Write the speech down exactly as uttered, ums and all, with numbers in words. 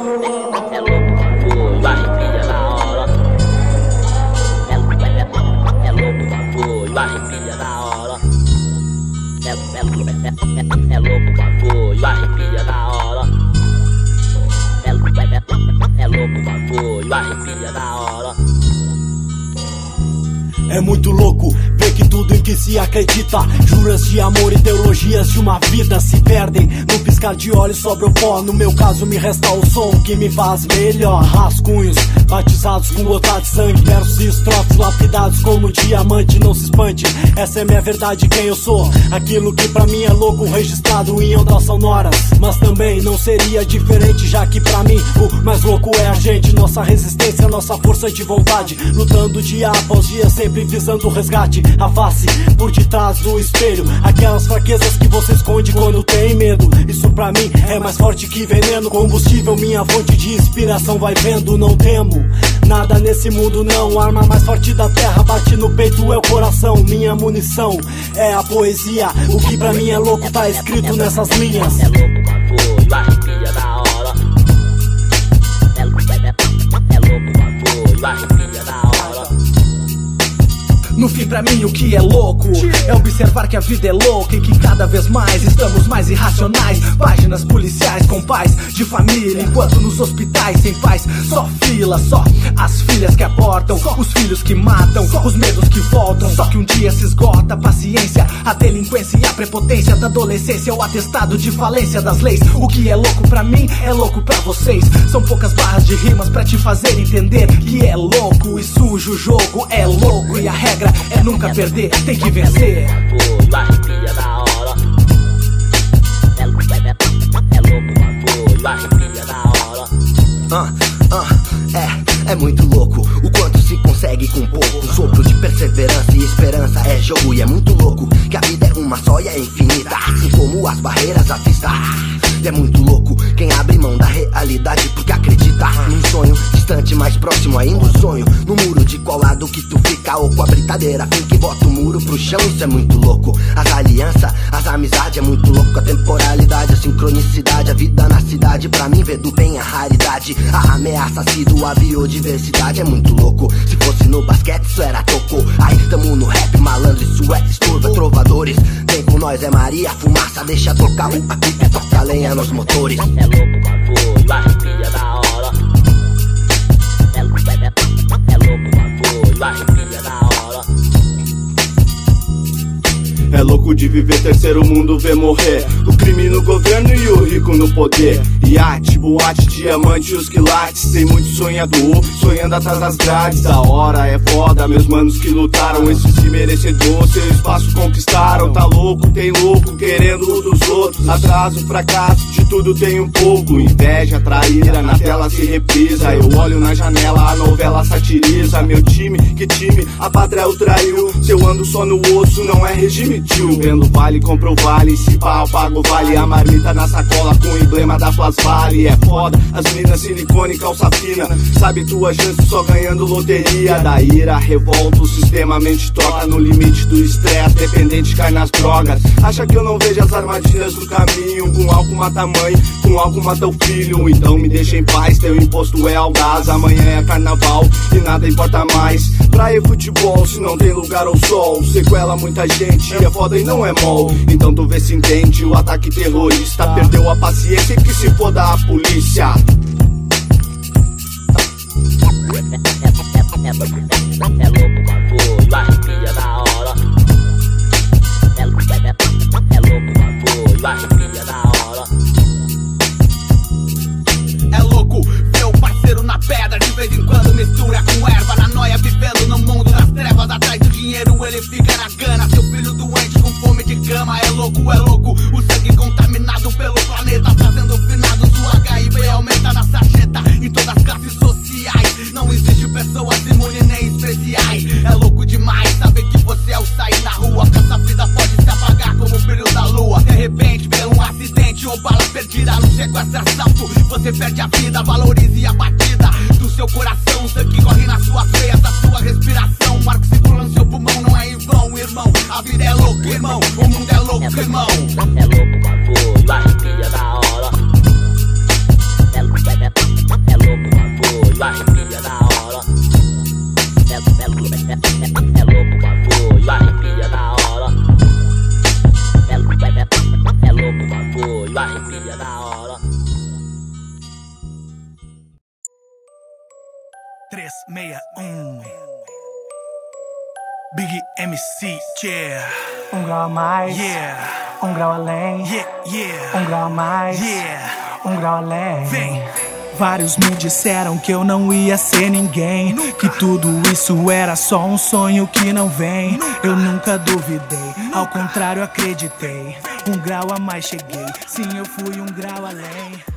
É muito louco ver que tudo em que se acredita, juras de amor e teologias de uma vida se perdem. No piscar de olhos sobra o pó, no meu caso me resta o som que me faz melhor. Rascunhos batizados com gota de sangue, versos e estrofes lapidados como diamante. Não se espante, essa é minha verdade, quem eu sou. Aquilo que pra mim é louco, registrado em ondas sonoras. Mas também não seria diferente, já que pra mim o mais louco é a gente. Nossa resistência, nossa força de vontade, lutando dia após dia, sempre visando o resgate. A face por detrás do espelho, aquelas fraquezas que você esconde quando tem medo. Isso pra mim é mais forte que veneno, combustível, minha fonte de inspiração. Vai vendo, não temo nada nesse mundo não. A arma mais forte da terra bate no peito, é o coração. Minha munição é a poesia, o que pra mim é louco tá escrito nessas linhas. É louco, bagulho, arrepia da hora. É louco, bagulho, arrepia da hora. No fim pra mim o que é louco é observar que a vida é louca e que cada vez mais estamos mais irracionais. Páginas policiais com pais de família, enquanto nos hospitais sem paz, só fila, só as filhas que abortam, os filhos que matam, os medos que voltam. Só que um dia se esgota a paciência, a delinquência e a prepotência da adolescência, o atestado de falência das leis. O que é louco pra mim é louco pra vocês. São poucas barras de rimas pra te fazer entender que é louco e sujo o jogo. É louco e a regra é nunca perder, tem que vencer. Bagulho, arrepia da hora. É louco, bagulho, arrepia da hora. Ah, ah, é, é muito louco o quanto se consegue com pouco. Um sopro de perseverança e esperança é jogo. E é muito louco que a vida é uma só e é infinita, assim como as barreiras à vista. E é muito louco quem abre mão da realidade porque acredita num sonho distante, mais próximo ainda o sonho. No muro de qual lado que tu fica, ou com a britadeira fim que bota o muro pro chão. Isso é muito louco. As alianças, as amizades, é muito louco. A temporalidade, a sincronicidade, a vida na cidade, pra mim vê do bem a raridade. A ameaça se do a biodiversidade, é muito louco. Se fosse no basquete isso era toco. Aí tamo no rap malandro, isso é disturba. Trovadores, vem com nós é Maria, fumaça deixa tocar o apito, toca a lenha nos motores. É louco, bagulho, arrepia da hora. É louco, bagulho, arrepia da hora. É louco de viver terceiro mundo, ver morrer o crime no governo e o rico no poder. Iate, boate, diamante, os quilates. Tem muito sonhador, sonhando atrás das grades. A hora é foda, meus manos que lutaram. Esses de merecedor, seu espaço conquistaram. Tá louco, tem louco, querendo o dos outros. Atraso, fracasso, de tudo tem um pouco. Inveja, traíra, na tela se reprisa. Eu olho na janela, a novela satiriza. Meu time, que time, a pátria o traiu. Se eu ando só no osso, não é regime tio. Vendo vale, compra o vale, se pá, eu pago vale. A marmita na sacola com o emblema da Flas Vale. É foda, as minas silicone, calça fina. Sabe tua chance só ganhando loteria. Da ira, revolta, o sistema mente toca. No limite do estresse, dependente cai nas drogas. Acha que eu não vejo as armadilhas do caminho. Com álcool mata a mãe, com álcool mata o filho. Então me deixa em paz, teu imposto é audaz. Amanhã é carnaval e nada importa mais. Praia e futebol, se não tem lugar ao sol. Sequela muita gente, é foda e não é mol. Então tu vê se entende o ataque terrorista. Perdeu a paciência e que se foda a polícia. É louco, bagulho, arrepia da hora. É louco, bagulho, arrepia da hora. É louco ver o parceiro na pedra, de vez em quando mistura com erva. Na noia, vivendo no mundo das trevas. Atrás do dinheiro ele fica na gana. Seu filho doente com fome de cama. É louco, é louco, o sangue contaminado pelo planeta, fazendo finados. O H I V aumenta na sarjeta em todas as classes sociais. Não existe pessoas imunes nem especiais. É louco demais saber que você ao sair na rua, que essa vida pode se apagar como o brilho da lua. De repente, pelo um acidente ou bala perdida no sequestro assalto, você perde a vida. Valorize a batida do seu coração. O sangue corre nas suas veias, da sua respiração. O ar que circula no seu pulmão não é em vão, irmão. A vida é louca, irmão. O mundo é louco, irmão. É louco, bagulho, arrepia da hora. É louco, três seis um. Big M C, yeah. Um grau a mais, Yeah, um grau além, yeah, yeah. um grau a mais, Yeah, um grau além. vem. Vários me disseram que eu não ia ser ninguém, que tudo isso era só um sonho que não vem. Eu nunca duvidei, ao contrário acreditei. Um grau a mais cheguei, sim, eu fui um grau além.